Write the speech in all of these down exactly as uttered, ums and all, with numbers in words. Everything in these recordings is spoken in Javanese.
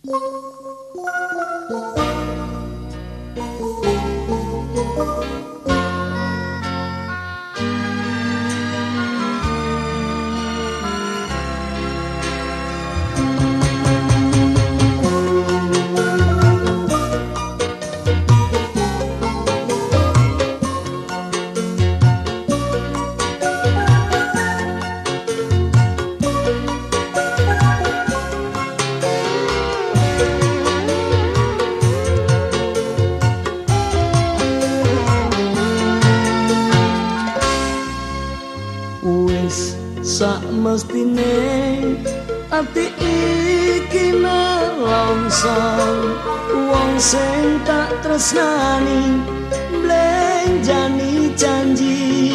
Mestine ati iki nelongso wong sing tak tresnani mblenjani janji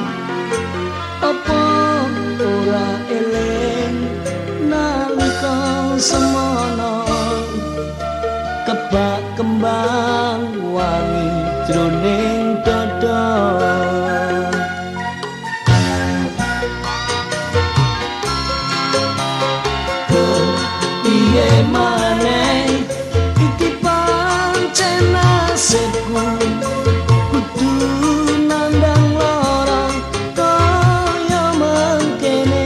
apa ora eling nalika semono kebak kembang wangi jroning dada. Piye maneh iki pancen nasibku kudu nandang lara kaya mangkene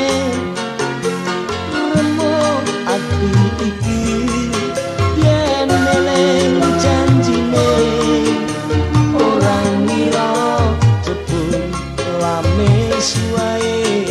remuk ati iki yen eling janjine ora ngira jebul lamis wae.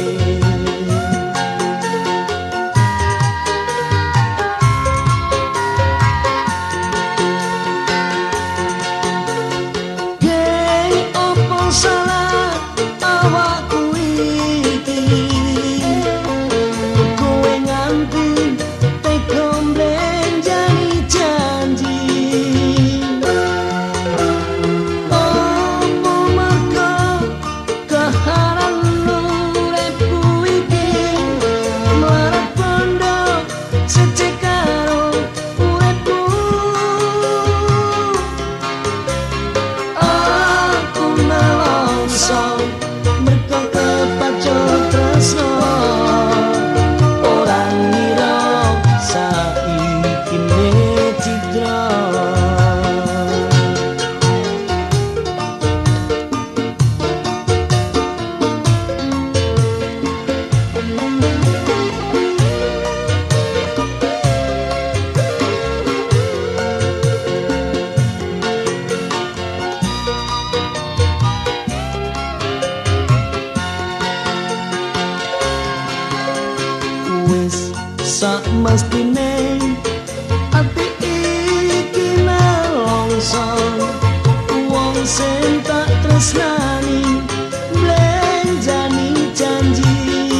Sak mestine ati iki nelongso wong sing tak tresnani mblenjani janji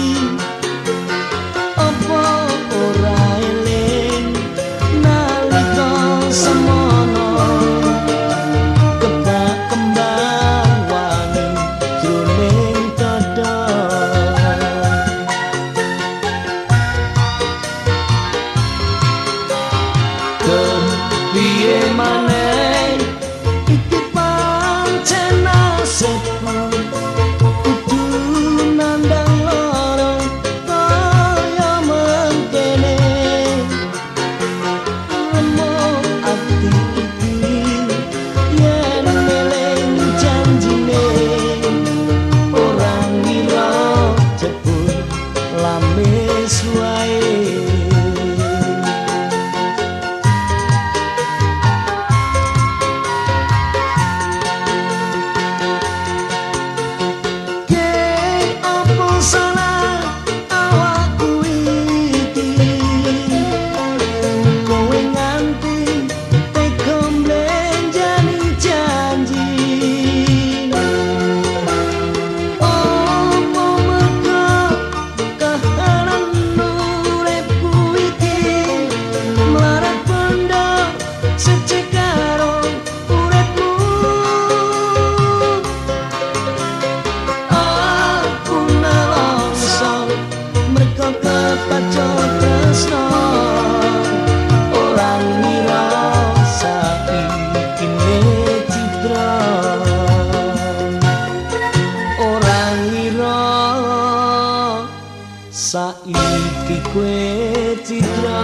apa ora eling nalika semono kebak kembang wangi jroning dada. Piye maneh iki pancen nasibku kudu nandang lara kaya mangkene remuk ati iki yen eling janjine ora ngira jebul lamis wae. Saiki kowe citra